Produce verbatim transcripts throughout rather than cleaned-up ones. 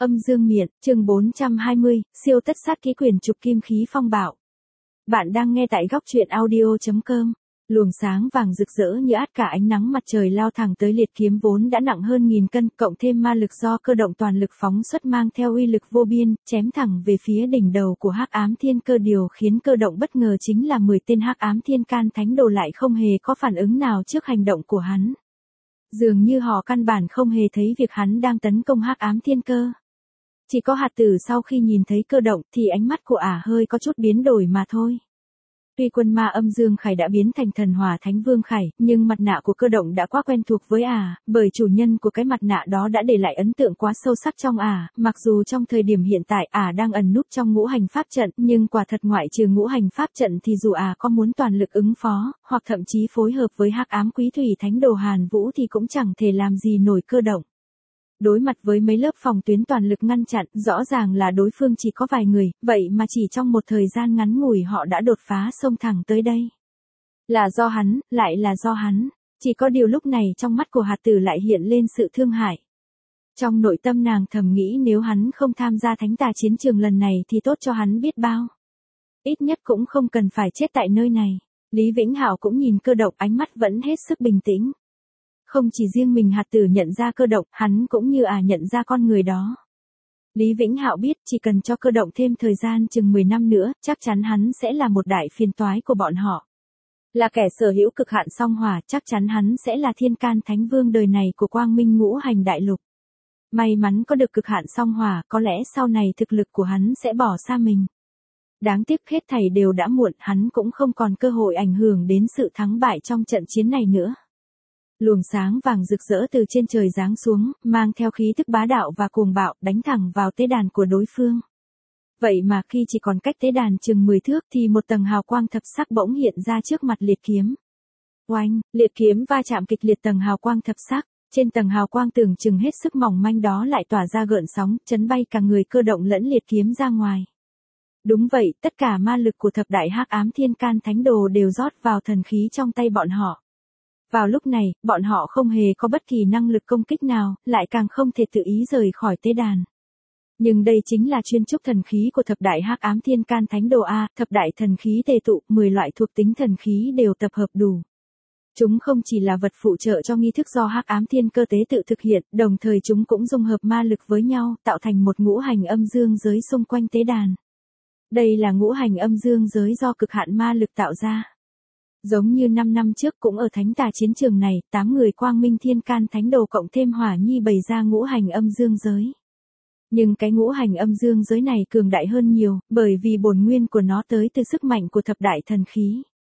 Âm dương miện, chương bốn trăm hai mươi, siêu tất sát ký quyền trục kim khí phong bạo. Bạn đang nghe tại góc truyện audio chấm com. Luồng sáng vàng rực rỡ như át cả ánh nắng mặt trời lao thẳng tới liệt kiếm vốn đã nặng hơn nghìn cân, cộng thêm ma lực do cơ động toàn lực phóng xuất mang theo uy lực vô biên, chém thẳng về phía đỉnh đầu của Hắc Ám Thiên Cơ. Điều khiến cơ động bất ngờ chính là mười tên Hắc Ám Thiên Can Thánh Đồ lại không hề có phản ứng nào trước hành động của hắn. Dường như họ căn bản không hề thấy việc hắn đang tấn công Hắc Ám Thiên Cơ. Chỉ có hạt tử sau khi nhìn thấy cơ động thì ánh mắt của ả hơi có chút biến đổi mà thôi. Tuy quân ma âm dương khải đã biến thành thần hỏa thánh vương khải, nhưng mặt nạ của cơ động đã quá quen thuộc với ả, bởi chủ nhân của cái mặt nạ đó đã để lại ấn tượng quá sâu sắc trong ả. Mặc dù trong thời điểm hiện tại ả đang ẩn núp trong ngũ hành pháp trận, nhưng quả thật ngoại trừ ngũ hành pháp trận thì dù ả có muốn toàn lực ứng phó, hoặc thậm chí phối hợp với Hắc Ám Quý Thủy Thánh Đồ Hàn Vũ thì cũng chẳng thể làm gì nổi cơ động. Đối mặt với mấy lớp phòng tuyến toàn lực ngăn chặn, rõ ràng là đối phương chỉ có vài người, vậy mà chỉ trong một thời gian ngắn ngủi họ đã đột phá xông thẳng tới đây. Là do hắn, lại là do hắn. Chỉ có điều lúc này trong mắt của hạt tử lại hiện lên sự thương hại. Trong nội tâm nàng thầm nghĩ nếu hắn không tham gia thánh tà chiến trường lần này thì tốt cho hắn biết bao. Ít nhất cũng không cần phải chết tại nơi này. Lý Vĩnh Hạo cũng nhìn cơ động, ánh mắt vẫn hết sức bình tĩnh. Không chỉ riêng mình hạt tử nhận ra cơ động, hắn cũng như à nhận ra con người đó. Lý Vĩnh Hạo biết chỉ cần cho cơ động thêm thời gian chừng mười năm nữa, chắc chắn hắn sẽ là một đại phiền toái của bọn họ. Là kẻ sở hữu cực hạn song hỏa, chắc chắn hắn sẽ là thiên can thánh vương đời này của quang minh ngũ hành đại lục. May mắn có được cực hạn song hỏa, có lẽ sau này thực lực của hắn sẽ bỏ xa mình. Đáng tiếc hết thảy đều đã muộn, hắn cũng không còn cơ hội ảnh hưởng đến sự thắng bại trong trận chiến này nữa. Luồng sáng vàng rực rỡ từ trên trời giáng xuống, mang theo khí tức bá đạo và cuồng bạo, đánh thẳng vào tế đàn của đối phương. Vậy mà khi chỉ còn cách tế đàn chừng mười thước thì một tầng hào quang thập sắc bỗng hiện ra trước mặt liệt kiếm. Oanh, liệt kiếm va chạm kịch liệt tầng hào quang thập sắc, trên tầng hào quang tưởng chừng hết sức mỏng manh đó lại tỏa ra gợn sóng, chấn bay cả người cơ động lẫn liệt kiếm ra ngoài. Đúng vậy, tất cả ma lực của thập đại Hắc Ám Thiên Can Thánh Đồ đều rót vào thần khí trong tay bọn họ. Vào lúc này, bọn họ không hề có bất kỳ năng lực công kích nào, lại càng không thể tự ý rời khỏi tế đàn. Nhưng đây chính là chuyên trúc thần khí của thập đại Hắc Ám Thiên Can Thánh Đồ A, thập đại thần khí tề tụ, mười loại thuộc tính thần khí đều tập hợp đủ. Chúng không chỉ là vật phụ trợ cho nghi thức do Hắc Ám Thiên Cơ tế tự thực hiện, đồng thời chúng cũng dung hợp ma lực với nhau, tạo thành một ngũ hành âm dương giới xung quanh tế đàn. Đây là ngũ hành âm dương giới do cực hạn ma lực tạo ra. Giống như năm năm trước cũng ở thánh tà chiến trường này, tám người quang minh thiên can thánh đồ cộng thêm hỏa nhi bày ra ngũ hành âm dương giới. Nhưng cái ngũ hành âm dương giới này cường đại hơn nhiều, bởi vì bổn nguyên của nó tới từ sức mạnh của thập đại thần khí.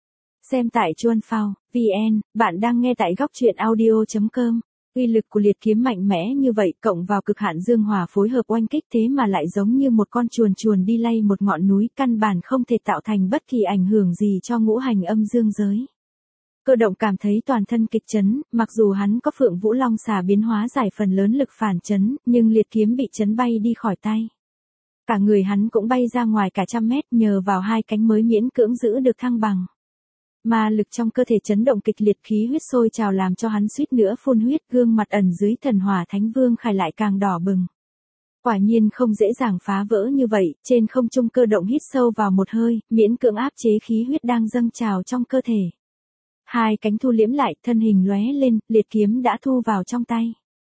Xem tại chuan phao, vn, bạn đang nghe tại góc truyện audio chấm com. Uy lực của liệt kiếm mạnh mẽ như vậy cộng vào cực hạn dương hỏa phối hợp oanh kích thế mà lại giống như một con chuồn chuồn đi lay một ngọn núi, căn bản không thể tạo thành bất kỳ ảnh hưởng gì cho ngũ hành âm dương giới. Cơ động cảm thấy toàn thân kịch chấn, mặc dù hắn có Phượng Vũ Long xà biến hóa giải phần lớn lực phản chấn, nhưng liệt kiếm bị chấn bay đi khỏi tay. Cả người hắn cũng bay ra ngoài cả trăm mét, nhờ vào hai cánh mới miễn cưỡng giữ được thăng bằng. Ma lực trong cơ thể chấn động kịch liệt, khí huyết sôi trào làm cho hắn suýt nữa phun huyết, gương mặt ẩn dưới thần hỏa thánh vương khải lại càng đỏ bừng. Quả nhiên không dễ dàng phá vỡ như vậy, trên không trung cơ động hít sâu vào một hơi, miễn cưỡng áp chế khí huyết đang dâng trào trong cơ thể. Hai cánh thu liễm lại, thân hình lóe lên, liệt kiếm đã thu vào trong tay.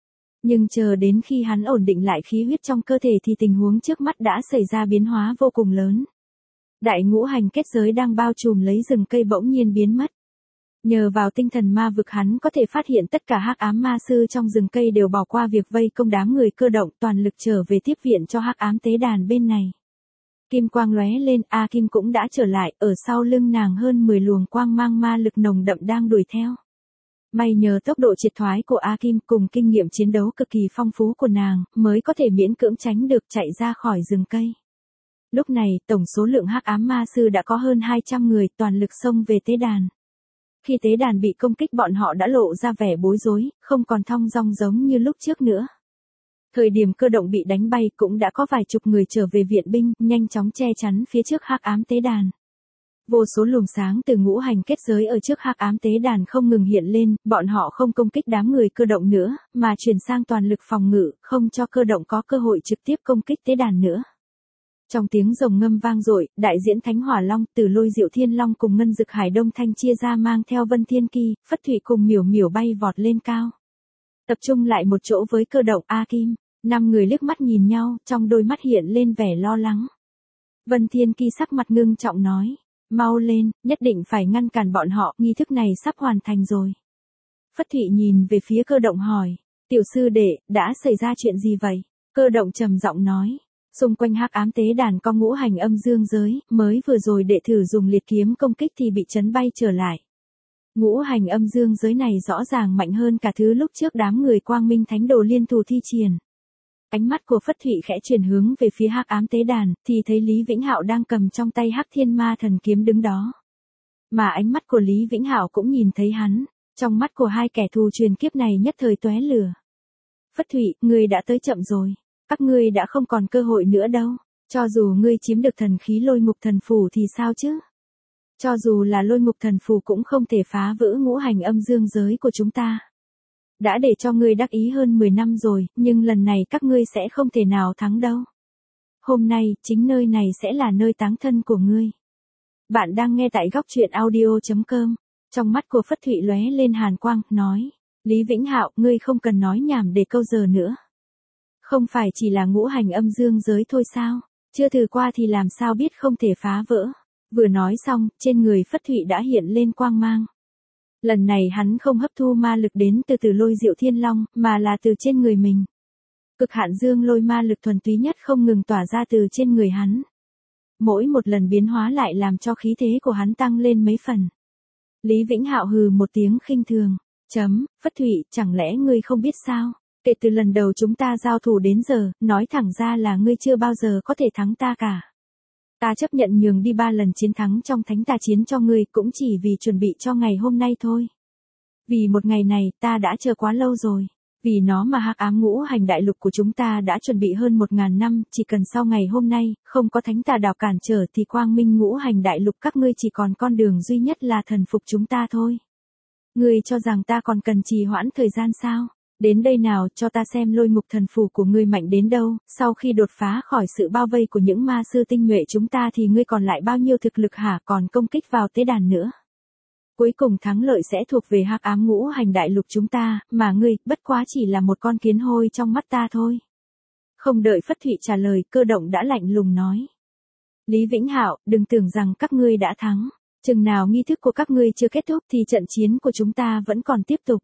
Nhưng chờ đến khi hắn ổn định lại khí huyết trong cơ thể thì tình huống trước mắt đã xảy ra biến hóa vô cùng lớn. Đại ngũ hành kết giới đang bao trùm lấy rừng cây bỗng nhiên biến mất. Nhờ vào tinh thần ma vực hắn có thể phát hiện tất cả Hắc Ám ma sư trong rừng cây đều bỏ qua việc vây công đám người cơ động, toàn lực trở về tiếp viện cho Hắc Ám tế đàn bên này. Kim quang lóe lên, A Kim cũng đã trở lại, ở sau lưng nàng hơn mười luồng quang mang ma lực nồng đậm đang đuổi theo. May nhờ tốc độ triệt thoái của A Kim cùng kinh nghiệm chiến đấu cực kỳ phong phú của nàng, mới có thể miễn cưỡng tránh được chạy ra khỏi rừng cây. Lúc này, tổng số lượng Hắc Ám ma sư đã có hơn hai trăm người, toàn lực xông về tế đàn. Khi tế đàn bị công kích bọn họ đã lộ ra vẻ bối rối, không còn thong dong giống như lúc trước nữa. Thời điểm cơ động bị đánh bay cũng đã có vài chục người trở về viện binh, nhanh chóng che chắn phía trước Hắc Ám tế đàn. Vô số luồng sáng từ ngũ hành kết giới ở trước hắc ám tế đàn không ngừng hiện lên, bọn họ không công kích đám người cơ động nữa, mà chuyển sang toàn lực phòng ngự, không cho cơ động có cơ hội trực tiếp công kích tế đàn nữa. Trong tiếng rồng ngâm vang dội, đại diễn Thánh Hỏa Long, Từ Lôi Diệu Thiên Long cùng Ngân Dực Hải Đông Thanh chia ra mang theo Vân Thiên Kỳ, Phất Thụy cùng Miểu Miểu bay vọt lên cao. Tập trung lại một chỗ với cơ động A Kim, năm người liếc mắt nhìn nhau, trong đôi mắt hiện lên vẻ lo lắng. Vân Thiên Kỳ sắc mặt ngưng trọng nói, mau lên, nhất định phải ngăn cản bọn họ, nghi thức này sắp hoàn thành rồi. Phất Thụy nhìn về phía cơ động hỏi, tiểu sư đệ, đã xảy ra chuyện gì vậy? Cơ động trầm giọng nói, xung quanh hắc ám tế đàn có ngũ hành âm dương giới, mới vừa rồi đệ thử dùng liệt kiếm công kích thì bị chấn bay trở lại. Ngũ hành âm dương giới này rõ ràng mạnh hơn cả thứ lúc trước đám người Quang Minh Thánh Đồ liên thủ thi triển. Ánh mắt của Phất Thụy khẽ chuyển hướng về phía hắc ám tế đàn, thì thấy Lý Vĩnh Hạo đang cầm trong tay Hắc Thiên Ma Thần kiếm đứng đó. Mà ánh mắt của Lý Vĩnh Hạo cũng nhìn thấy hắn, trong mắt của hai kẻ thù truyền kiếp này nhất thời tóe lửa. Phất Thụy, ngươi đã tới chậm rồi, các ngươi đã không còn cơ hội nữa đâu, cho dù ngươi chiếm được thần khí Lôi Ngục Thần Phù thì sao chứ? Cho dù là Lôi Ngục Thần Phù cũng không thể phá vỡ ngũ hành âm dương giới của chúng ta. Đã để cho ngươi đắc ý hơn mười năm rồi, nhưng lần này các ngươi sẽ không thể nào thắng đâu. Hôm nay, chính nơi này sẽ là nơi táng thân của ngươi. Bạn đang nghe tại góc truyện audio chấm com. Trong mắt của Phất Thụy lóe lên hàn quang, nói, Lý Vĩnh Hạo, ngươi không cần nói nhảm để câu giờ nữa. Không phải chỉ là ngũ hành âm dương giới thôi sao, chưa thử qua thì làm sao biết không thể phá vỡ. Vừa nói xong, trên người Phất Thụy đã hiện lên quang mang. Lần này hắn không hấp thu ma lực đến từ Từ Lôi Diệu Thiên Long, mà là từ trên người mình. Cực hạn dương lôi ma lực thuần túy nhất không ngừng tỏa ra từ trên người hắn. Mỗi một lần biến hóa lại làm cho khí thế của hắn tăng lên mấy phần. Lý Vĩnh Hạo hừ một tiếng khinh thường, chấm, Phất Thụy, chẳng lẽ ngươi không biết sao? Kể từ lần đầu chúng ta giao thủ đến giờ, nói thẳng ra là ngươi chưa bao giờ có thể thắng ta cả. Ta chấp nhận nhường đi ba lần chiến thắng trong thánh tà chiến cho ngươi cũng chỉ vì chuẩn bị cho ngày hôm nay thôi. Vì một ngày này ta đã chờ quá lâu rồi. Vì nó mà hắc ám ngũ hành đại lục của chúng ta đã chuẩn bị hơn một ngàn năm, chỉ cần sau ngày hôm nay, không có thánh tà đảo cản trở thì quang minh ngũ hành đại lục các ngươi chỉ còn con đường duy nhất là thần phục chúng ta thôi. Ngươi cho rằng ta còn cần trì hoãn thời gian sao? Đến đây nào, cho ta xem Lôi Ngục Thần Phù của ngươi mạnh đến đâu, sau khi đột phá khỏi sự bao vây của những ma sư tinh nhuệ chúng ta thì ngươi còn lại bao nhiêu thực lực hả, còn công kích vào tế đàn nữa. Cuối cùng thắng lợi sẽ thuộc về hắc ám ngũ hành đại lục chúng ta, mà ngươi, bất quá chỉ là một con kiến hôi trong mắt ta thôi. Không đợi Phất Thụy trả lời, cơ động đã lạnh lùng nói. Lý Vĩnh Hạo, đừng tưởng rằng các ngươi đã thắng. Chừng nào nghi thức của các ngươi chưa kết thúc thì trận chiến của chúng ta vẫn còn tiếp tục.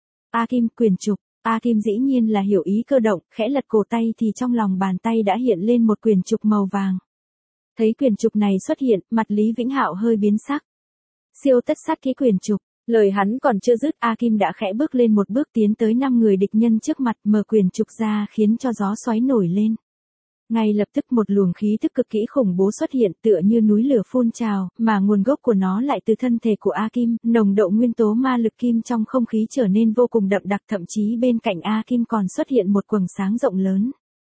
A Kim, quyền trục. A Kim dĩ nhiên là hiểu ý cơ động, khẽ lật cổ tay thì trong lòng bàn tay đã hiện lên một quyền trục màu vàng. Thấy quyền trục này xuất hiện, mặt Lý Vĩnh Hạo hơi biến sắc. Siêu tất sát ký quyền trục, lời hắn còn chưa dứt, A Kim đã khẽ bước lên một bước tiến tới năm người địch nhân trước mặt, mở quyền trục ra khiến cho gió xoáy nổi lên. Ngay lập tức một luồng khí tức cực kỹ khủng bố xuất hiện tựa như núi lửa phun trào, mà nguồn gốc của nó lại từ thân thể của A Kim, nồng độ nguyên tố ma lực kim trong không khí trở nên vô cùng đậm đặc, thậm chí bên cạnh A Kim còn xuất hiện một quầng sáng rộng lớn.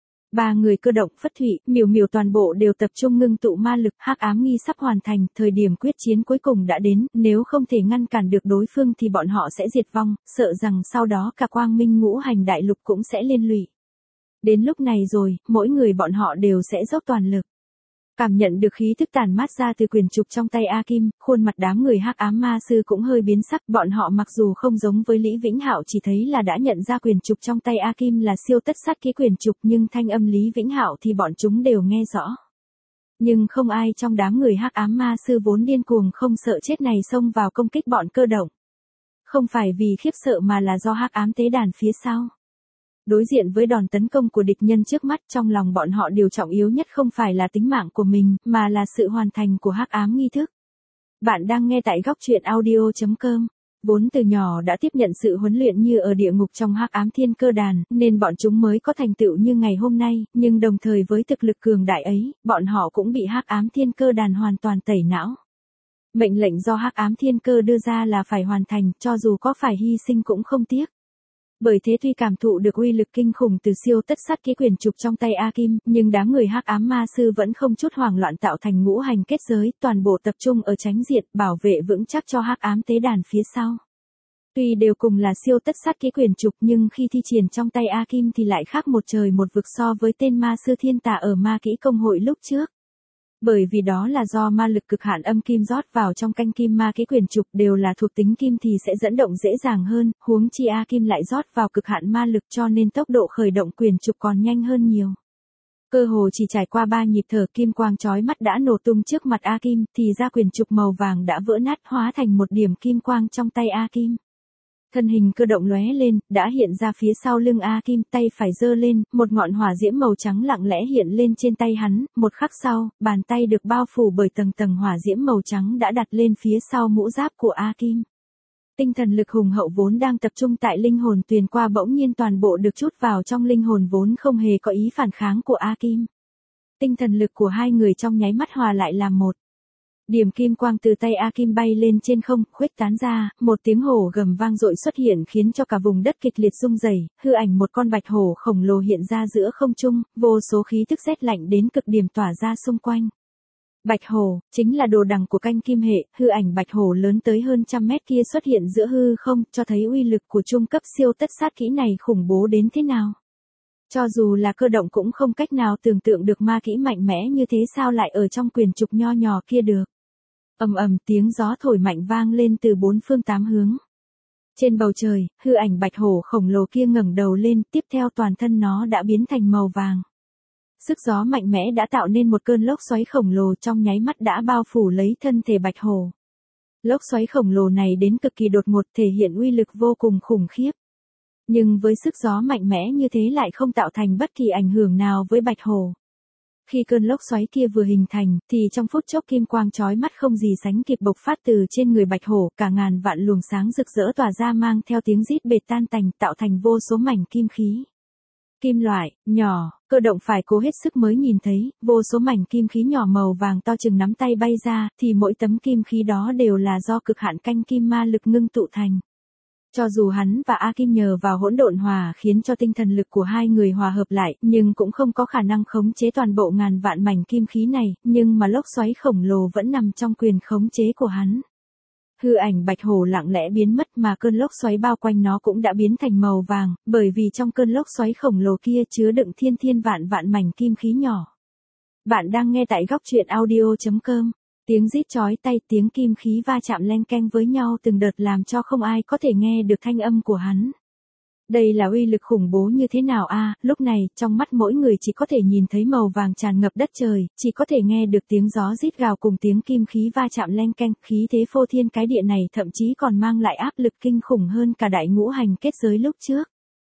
Ba người cơ động, Phất Thụy, Miểu Miểu toàn bộ đều tập trung ngưng tụ ma lực, hắc ám nghi sắp hoàn thành, thời điểm quyết chiến cuối cùng đã đến, nếu không thể ngăn cản được đối phương thì bọn họ sẽ diệt vong, sợ rằng sau đó cả quang minh ngũ hành đại lục cũng sẽ liên lụy. Đến lúc này rồi, mỗi người bọn họ đều sẽ dốc toàn lực. Cảm nhận được khí thức tàn mát ra từ quyền trục trong tay A Kim, khuôn mặt đám người hắc ám ma sư cũng hơi biến sắc, bọn họ mặc dù không giống với Lý Vĩnh Hạo chỉ thấy là đã nhận ra quyền trục trong tay A Kim là siêu tất sát ký quyền trục, nhưng thanh âm Lý Vĩnh Hạo thì bọn chúng đều nghe rõ. Nhưng không ai trong đám người hắc ám ma sư vốn điên cuồng không sợ chết này xông vào công kích bọn cơ động. Không phải vì khiếp sợ mà là do hắc ám tế đàn phía sau. Đối diện với đòn tấn công của địch nhân trước mắt, trong lòng bọn họ điều trọng yếu nhất không phải là tính mạng của mình, mà là sự hoàn thành của hắc ám nghi thức. Bạn đang nghe tại góc truyện audio chấm com. Vốn từ nhỏ đã tiếp nhận sự huấn luyện như ở địa ngục trong hắc ám thiên cơ đàn, nên bọn chúng mới có thành tựu như ngày hôm nay, nhưng đồng thời với thực lực cường đại ấy, bọn họ cũng bị hắc ám thiên cơ đàn hoàn toàn tẩy não. Mệnh lệnh do hắc ám thiên cơ đưa ra là phải hoàn thành, cho dù có phải hy sinh cũng không tiếc. Bởi thế tuy cảm thụ được uy lực kinh khủng từ siêu tất sát ký quyển trục trong tay A Kim, nhưng đám người hắc ám ma sư vẫn không chút hoảng loạn tạo thành ngũ hành kết giới, toàn bộ tập trung ở chánh diện, bảo vệ vững chắc cho hắc ám tế đàn phía sau. Tuy đều cùng là siêu tất sát ký quyển trục nhưng khi thi triển trong tay A Kim thì lại khác một trời một vực so với tên ma sư thiên tà ở ma kỹ công hội lúc trước. Bởi vì đó là do ma lực cực hạn âm kim rót vào trong canh kim ma kỹ quyển trục đều là thuộc tính kim thì sẽ dẫn động dễ dàng hơn, huống chi A Kim lại rót vào cực hạn ma lực cho nên tốc độ khởi động quyển trục còn nhanh hơn nhiều. Cơ hồ chỉ trải qua ba nhịp thở kim quang chói mắt đã nổ tung trước mặt A Kim thì ra quyển trục màu vàng đã vỡ nát hóa thành một điểm kim quang trong tay A Kim. Thân hình cơ động lóe lên, đã hiện ra phía sau lưng A Kim, tay phải giơ lên, một ngọn hỏa diễm màu trắng lặng lẽ hiện lên trên tay hắn, một khắc sau, bàn tay được bao phủ bởi tầng tầng hỏa diễm màu trắng đã đặt lên phía sau mũ giáp của A Kim. Tinh thần lực hùng hậu vốn đang tập trung tại linh hồn tuyền qua bỗng nhiên toàn bộ được trút vào trong linh hồn vốn không hề có ý phản kháng của A Kim. Tinh thần lực của hai người trong nháy mắt hòa lại làm một. Điểm kim quang từ tay A Kim bay lên trên không, khuếch tán ra, một tiếng hổ gầm vang dội xuất hiện khiến cho cả vùng đất kịch liệt rung rẩy, hư ảnh một con bạch hổ khổng lồ hiện ra giữa không trung, vô số khí tức rét lạnh đến cực điểm tỏa ra xung quanh. Bạch hổ, chính là đồ đằng của canh kim hệ, hư ảnh bạch hổ lớn tới hơn trăm mét kia xuất hiện giữa hư không, cho thấy uy lực của trung cấp siêu tất sát kỹ này khủng bố đến thế nào. Cho dù là cơ động cũng không cách nào tưởng tượng được ma kỹ mạnh mẽ như thế sao lại ở trong quyển trục nho nhỏ kia được. Ầm ầm tiếng gió thổi mạnh vang lên từ bốn phương tám hướng. Trên bầu trời, hư ảnh bạch hổ khổng lồ kia ngẩng đầu lên, tiếp theo toàn thân nó đã biến thành màu vàng. Sức gió mạnh mẽ đã tạo nên một cơn lốc xoáy khổng lồ trong nháy mắt đã bao phủ lấy thân thể bạch hổ. Lốc xoáy khổng lồ này đến cực kỳ đột ngột thể hiện uy lực vô cùng khủng khiếp. Nhưng với sức gió mạnh mẽ như thế lại không tạo thành bất kỳ ảnh hưởng nào với bạch hổ. Khi cơn lốc xoáy kia vừa hình thành, thì trong phút chốc kim quang chói mắt không gì sánh kịp bộc phát từ trên người bạch hổ, cả ngàn vạn luồng sáng rực rỡ tỏa ra mang theo tiếng rít bệt tan tành tạo thành vô số mảnh kim khí. Kim loại, nhỏ, cơ động phải cố hết sức mới nhìn thấy, vô số mảnh kim khí nhỏ màu vàng to chừng nắm tay bay ra, thì mỗi tấm kim khí đó đều là do cực hạn canh kim ma lực ngưng tụ thành. Cho dù hắn và A Kim nhờ vào hỗn độn hòa khiến cho tinh thần lực của hai người hòa hợp lại, nhưng cũng không có khả năng khống chế toàn bộ ngàn vạn mảnh kim khí này, nhưng mà lốc xoáy khổng lồ vẫn nằm trong quyền khống chế của hắn. Hư ảnh bạch hổ lặng lẽ biến mất mà cơn lốc xoáy bao quanh nó cũng đã biến thành màu vàng, bởi vì trong cơn lốc xoáy khổng lồ kia chứa đựng thiên thiên vạn vạn mảnh kim khí nhỏ. Bạn đang nghe tại góc truyện audio chấm com. Tiếng rít chói tai, tiếng kim khí va chạm len keng với nhau từng đợt làm cho không ai có thể nghe được thanh âm của hắn. Đây là uy lực khủng bố như thế nào a? À, lúc này, trong mắt mỗi người chỉ có thể nhìn thấy màu vàng tràn ngập đất trời, chỉ có thể nghe được tiếng gió rít gào cùng tiếng kim khí va chạm len keng, khí thế phô thiên cái địa này thậm chí còn mang lại áp lực kinh khủng hơn cả đại ngũ hành kết giới lúc trước.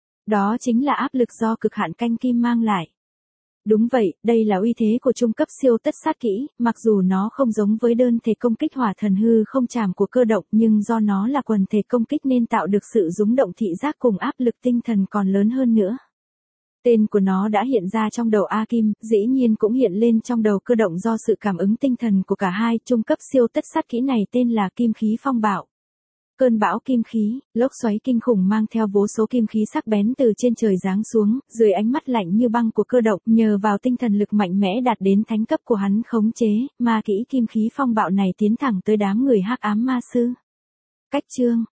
Đó chính là áp lực do cực hạn canh kim mang lại. Đúng vậy, đây là uy thế của trung cấp siêu tất sát kỹ, mặc dù nó không giống với đơn thể công kích hỏa thần hư không chạm của cơ động nhưng do nó là quần thể công kích nên tạo được sự rúng động thị giác cùng áp lực tinh thần còn lớn hơn nữa. Tên của nó đã hiện ra trong đầu A Kim, dĩ nhiên cũng hiện lên trong đầu cơ động do sự cảm ứng tinh thần của cả hai. Trung cấp siêu tất sát kỹ này tên là kim khí phong bạo. Cơn bão kim khí, lốc xoáy kinh khủng mang theo vô số kim khí sắc bén từ trên trời giáng xuống, dưới ánh mắt lạnh như băng của cơ động, nhờ vào tinh thần lực mạnh mẽ đạt đến thánh cấp của hắn khống chế, ma kỹ kim khí phong bạo này tiến thẳng tới đám người hắc ám ma sư. Cách chương